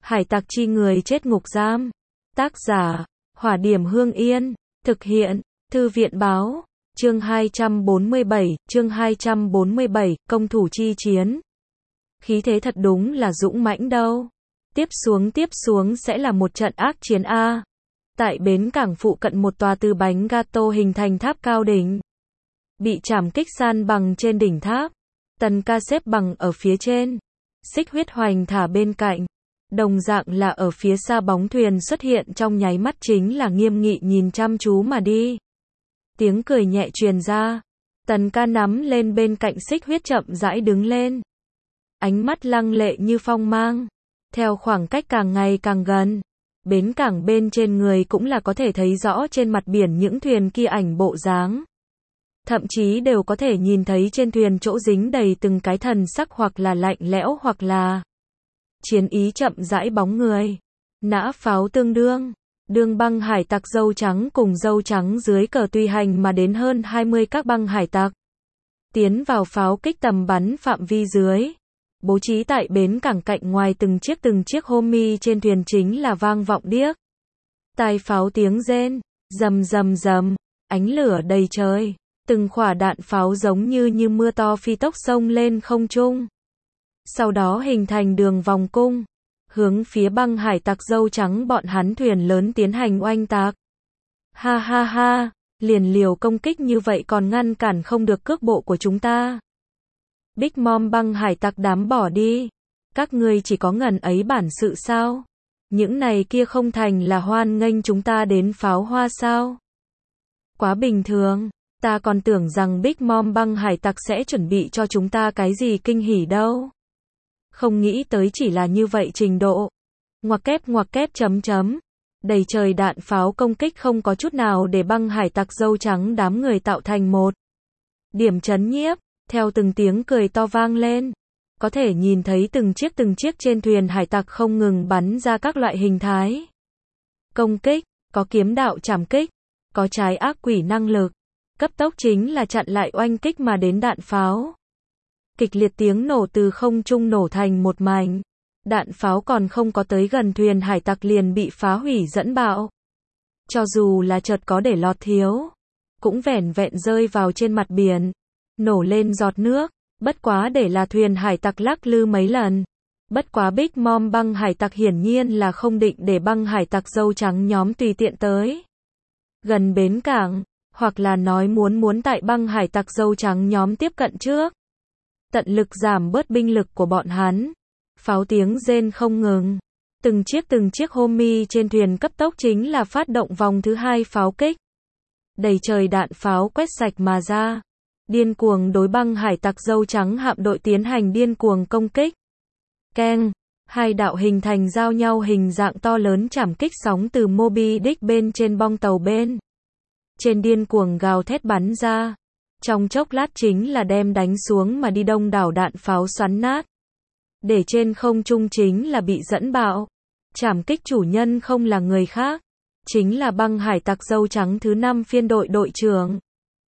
Hải tặc chi người chết ngục giam. Tác giả, Hỏa Điểm Hương Yên. Thực hiện, Thư viện Báo. Chương 247, công thủ chi chiến. Khí thế thật đúng là dũng mãnh đâu. Tiếp xuống sẽ là một trận ác chiến A. Tại bến cảng phụ cận một tòa từ bánh gato hình thành tháp cao đỉnh. Bị trảm kích san bằng trên đỉnh tháp. Tần Ca xếp bằng ở phía trên. Xích Huyết Hoành thả bên cạnh. Đồng dạng là ở phía xa bóng thuyền xuất hiện trong nháy mắt chính là nghiêm nghị nhìn chăm chú mà đi. Tiếng cười nhẹ truyền ra. Tần Ca nắm lên bên cạnh Xích Huyết chậm rãi đứng lên. Ánh mắt lăng lệ như phong mang. Theo khoảng cách càng ngày càng gần. Bến cảng bên trên người cũng là có thể thấy rõ trên mặt biển những thuyền kia ảnh bộ dáng. Thậm chí đều có thể nhìn thấy trên thuyền chỗ dính đầy từng cái thần sắc hoặc là lạnh lẽo hoặc là chiến ý chậm rãi bóng người. Nã pháo tương đương. Đường băng hải tặc dâu trắng cùng dâu trắng dưới cờ tùy hành mà đến hơn 20 các băng hải tặc. Tiến vào pháo kích tầm bắn phạm vi dưới. Bố trí tại bến cảng cạnh ngoài từng chiếc homie trên thuyền chính là vang vọng điếc. Tai pháo tiếng rên, rầm rầm rầm, ánh lửa đầy trời. Từng quả đạn pháo giống như mưa to phi tốc xông lên không trung. Sau đó hình thành đường vòng cung. Hướng phía băng hải tặc dâu trắng bọn hắn thuyền lớn tiến hành oanh tạc. Ha ha ha, liền liều công kích như vậy còn ngăn cản không được cước bộ của chúng ta. Big Mom băng hải tặc đám bỏ đi. Các ngươi chỉ có ngần ấy bản sự sao? Những này kia không thành là hoan nghênh chúng ta đến pháo hoa sao? Quá bình thường, ta còn tưởng rằng Big Mom băng hải tặc sẽ chuẩn bị cho chúng ta cái gì kinh hỉ đâu. Không nghĩ tới chỉ là như vậy trình độ. Ngoặc kép chấm chấm. Đầy trời đạn pháo công kích không có chút nào để băng hải tặc dâu trắng đám người tạo thành một điểm chấn nhiếp. Theo từng tiếng cười to vang lên, có thể nhìn thấy từng chiếc trên thuyền hải tặc không ngừng bắn ra các loại hình thái. Công kích, có kiếm đạo trảm kích, có trái ác quỷ năng lực, cấp tốc chính là chặn lại oanh kích mà đến đạn pháo. Kịch liệt tiếng nổ từ không trung nổ thành một mảnh. Đạn pháo còn không có tới gần thuyền hải tặc liền bị phá hủy dẫn bạo. Cho dù là chợt có để lọt thiếu, cũng vẻn vẹn rơi vào trên mặt biển. Nổ lên giọt nước, bất quá để là thuyền hải tặc lắc lư mấy lần. Bất quá Big Mom băng hải tặc hiển nhiên là không định để băng hải tặc dâu trắng nhóm tùy tiện tới gần bến cảng, hoặc là nói muốn tại băng hải tặc dâu trắng nhóm tiếp cận trước. Tận lực giảm bớt binh lực của bọn hắn. Pháo tiếng rên không ngừng. Từng chiếc homie trên thuyền cấp tốc chính là phát động vòng thứ 2 pháo kích. Đầy trời đạn pháo quét sạch mà ra. Điên cuồng đối băng hải tặc dâu trắng hạm đội tiến hành điên cuồng công kích. Keng, hai đạo hình thành giao nhau hình dạng to lớn chảm kích sóng từ Moby Dick bên trên bong tàu bên trên điên cuồng gào thét bắn ra. Trong chốc lát chính là đem đánh xuống mà đi đông đảo đạn pháo xoắn nát. Để trên không trung chính là bị dẫn bạo. Chảm kích chủ nhân không là người khác, chính là băng hải tặc dâu trắng thứ 5 phiên đội đội trưởng.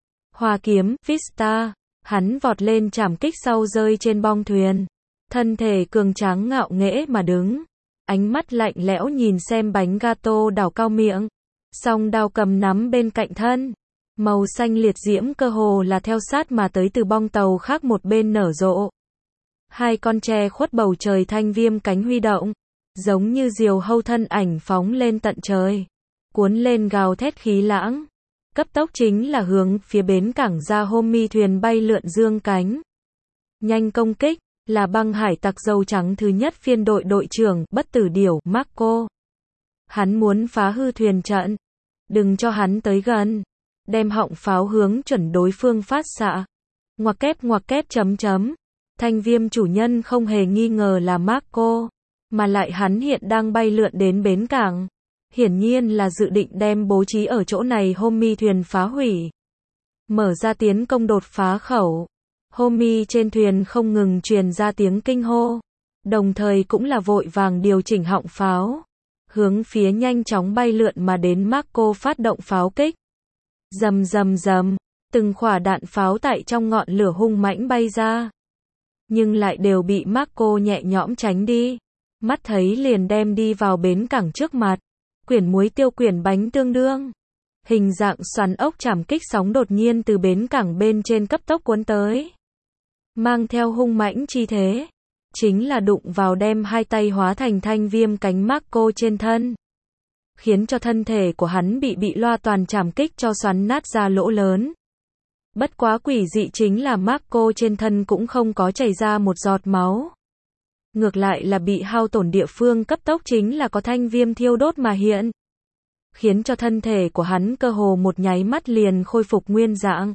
Hoa kiếm, Vista, hắn vọt lên chảm kích sau rơi trên bong thuyền. Thân thể cường tráng ngạo nghễ mà đứng. Ánh mắt lạnh lẽo nhìn xem bánh gato đảo cao miệng. Song đao cầm nắm bên cạnh thân. Màu xanh liệt diễm cơ hồ là theo sát mà tới từ bong tàu khác một bên nở rộ. Hai con tre khuất bầu trời thanh viêm cánh huy động. Giống như diều hâu thân ảnh phóng lên tận trời. Cuốn lên gào thét khí lãng. Cấp tốc chính là hướng phía bến cảng ra homie thuyền bay lượn dương cánh. Nhanh công kích, là băng hải tặc dâu trắng thứ nhất phiên đội đội trưởng, bất tử điểu, Marco. Hắn muốn phá hư thuyền trận. Đừng cho hắn tới gần. Đem họng pháo hướng chuẩn đối phương phát xạ. Ngoặc kép chấm chấm. Thanh viêm chủ nhân không hề nghi ngờ là Marco. Mà lại hắn hiện đang bay lượn đến bến cảng. Hiển nhiên là dự định đem bố trí ở chỗ này homie thuyền phá hủy. Mở ra tiến công đột phá khẩu. Homie trên thuyền không ngừng truyền ra tiếng kinh hô. Đồng thời cũng là vội vàng điều chỉnh họng pháo. Hướng phía nhanh chóng bay lượn mà đến Marco phát động pháo kích. Rầm rầm rầm. Từng quả đạn pháo tại trong ngọn lửa hung mãnh bay ra. Nhưng lại đều bị Marco nhẹ nhõm tránh đi. mắt thấy liền đem đi vào bến cảng trước mặt. Quyển muối tiêu quyển bánh tương đương. Hình dạng xoắn ốc chạm kích sóng đột nhiên từ bến cảng bên trên cấp tốc cuốn tới. Mang theo hung mãnh chi thế. Chính là đụng vào đem hai tay hóa thành thanh viêm cánh Marco trên thân. Khiến cho thân thể của hắn bị loa toàn chạm kích cho xoắn nát ra lỗ lớn. Bất quá quỷ dị chính là Marco trên thân cũng không có chảy ra một giọt máu. Ngược lại là bị hao tổn địa phương cấp tốc chính là có thanh viêm thiêu đốt mà hiện. Khiến cho thân thể của hắn cơ hồ một nháy mắt liền khôi phục nguyên dạng.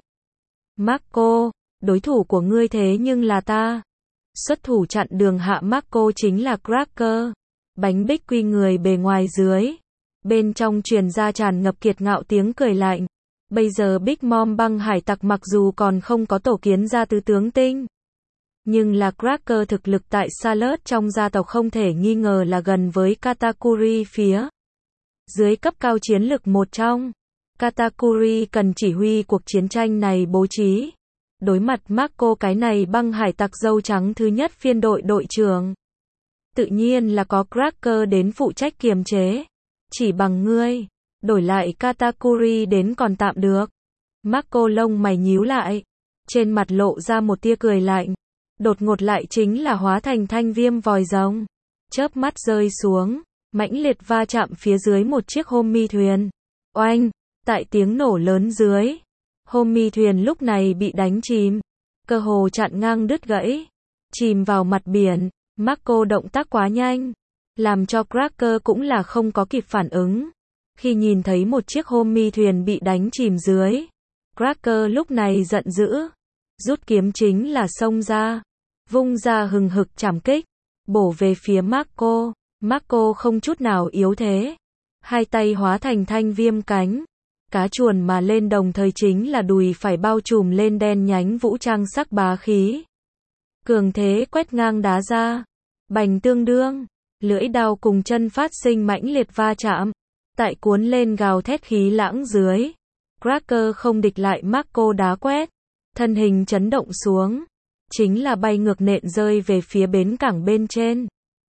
Marco, đối thủ của ngươi thế nhưng là ta. Xuất thủ chặn đường hạ Marco chính là Cracker. Bánh bích quy người bề ngoài dưới. Bên trong truyền ra tràn ngập kiệt ngạo tiếng cười lạnh. Bây giờ Big Mom băng hải tặc mặc dù còn không có tổ kiến ra tứ tướng tinh. Nhưng là Cracker thực lực tại Salad trong gia tộc không thể nghi ngờ là gần với Katakuri phía dưới cấp cao chiến lực một trong. Katakuri cần chỉ huy cuộc chiến tranh này bố trí. Đối mặt Marco cái này băng hải tặc dâu trắng thứ nhất phiên đội đội trưởng. Tự nhiên là có Cracker đến phụ trách kiềm chế. Chỉ bằng ngươi, đổi lại Katakuri đến còn tạm được. Marco lông mày nhíu lại. Trên mặt lộ ra một tia cười lạnh. Đột ngột lại chính là hóa thành thanh viêm vòi rồng. Chớp mắt rơi xuống. Mãnh liệt va chạm phía dưới một chiếc Homie thuyền. Oanh! Tại tiếng nổ lớn dưới. Homie thuyền lúc này bị đánh chìm. Cơ hồ chặn ngang đứt gãy. Chìm vào mặt biển. Marco động tác quá nhanh. Làm cho Cracker cũng là không có kịp phản ứng. Khi nhìn thấy một chiếc Homie thuyền bị đánh chìm dưới. Cracker lúc này giận dữ. Rút kiếm chính là xông ra. Vung ra hừng hực chảm kích. Bổ về phía Marco. Marco không chút nào yếu thế. Hai tay hóa thành thanh viêm cánh. Cá chuồn mà lên đồng thời chính là đùi phải bao trùm lên đen nhánh vũ trang sắc bá khí. Cường thế quét ngang đá ra. Bành tương đương. Lưỡi đao cùng chân phát sinh mãnh liệt va chạm. Tại cuốn lên gào thét khí lãng dưới. Cracker không địch lại Marco đá quét. Thân hình chấn động xuống. Chính là bay ngược nện rơi về phía bến cảng bên trên.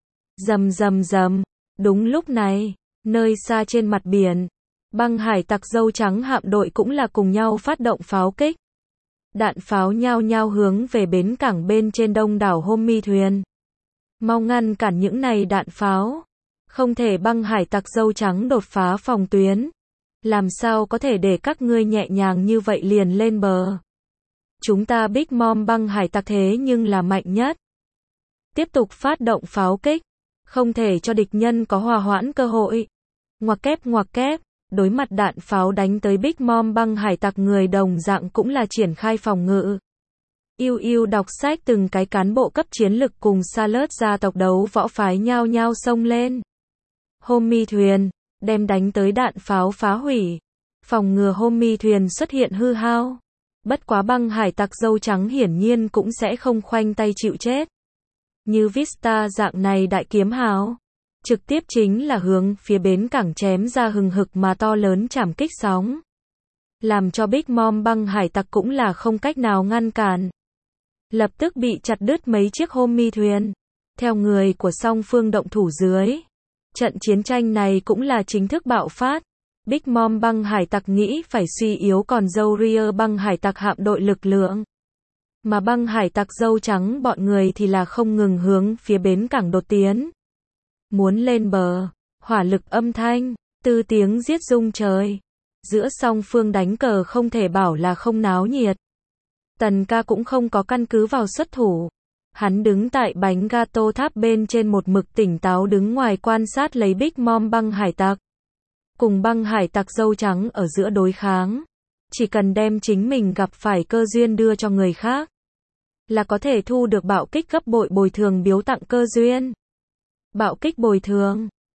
Rầm rầm rầm. Đúng lúc này, nơi xa trên mặt biển, băng hải tặc dâu trắng hạm đội cũng là cùng nhau phát động pháo kích. Đạn pháo nhao nhao hướng về bến cảng bên trên đông đảo Homie thuyền. Mau ngăn cản những này đạn pháo. Không thể băng hải tặc dâu trắng đột phá phòng tuyến. Làm sao có thể để các ngươi nhẹ nhàng như vậy liền lên bờ. Chúng ta Big Mom băng hải tặc thế nhưng là mạnh nhất. Tiếp tục phát động pháo kích. Không thể cho địch nhân có hòa hoãn cơ hội. Ngoặc kép, đối mặt đạn pháo đánh tới Big Mom băng hải tặc người đồng dạng cũng là triển khai phòng ngự. Yêu đọc sách từng cái cán bộ cấp chiến lực cùng Salad gia tộc đấu võ phái nhao nhao xông lên. Homie thuyền, đem đánh tới đạn pháo phá hủy. Phòng ngừa Homie thuyền xuất hiện hư hao. Bất quá băng hải tặc dâu trắng hiển nhiên cũng sẽ không khoanh tay chịu chết. Như Vista dạng này đại kiếm hào. Trực tiếp chính là hướng phía bến cảng chém ra hừng hực mà to lớn chảm kích sóng. Làm cho Big Mom băng hải tặc cũng là không cách nào ngăn cản. Lập tức bị chặt đứt mấy chiếc Homie thuyền. Theo người của song phương động thủ dưới. Trận chiến tranh này cũng là chính thức bạo phát. Big Mom băng hải tặc nghĩ phải suy yếu còn dâu Rear băng hải tặc hạm đội lực lượng. Mà băng hải tặc dâu trắng bọn người thì là không ngừng hướng phía bến cảng đột tiến. Muốn lên bờ, hỏa lực âm thanh, từ tiếng giết rung trời. Giữa song phương đánh cờ không thể bảo là không náo nhiệt. Tần ca cũng không có căn cứ vào xuất thủ. Hắn đứng tại bánh gato tháp bên trên một mực tỉnh táo đứng ngoài quan sát lấy Big Mom băng hải tặc. Cùng băng hải tặc dâu trắng ở giữa đối kháng. Chỉ cần đem chính mình gặp phải cơ duyên đưa cho người khác. Là có thể thu được bạo kích gấp bội bồi thường biếu tặng cơ duyên. Bạo kích bồi thường.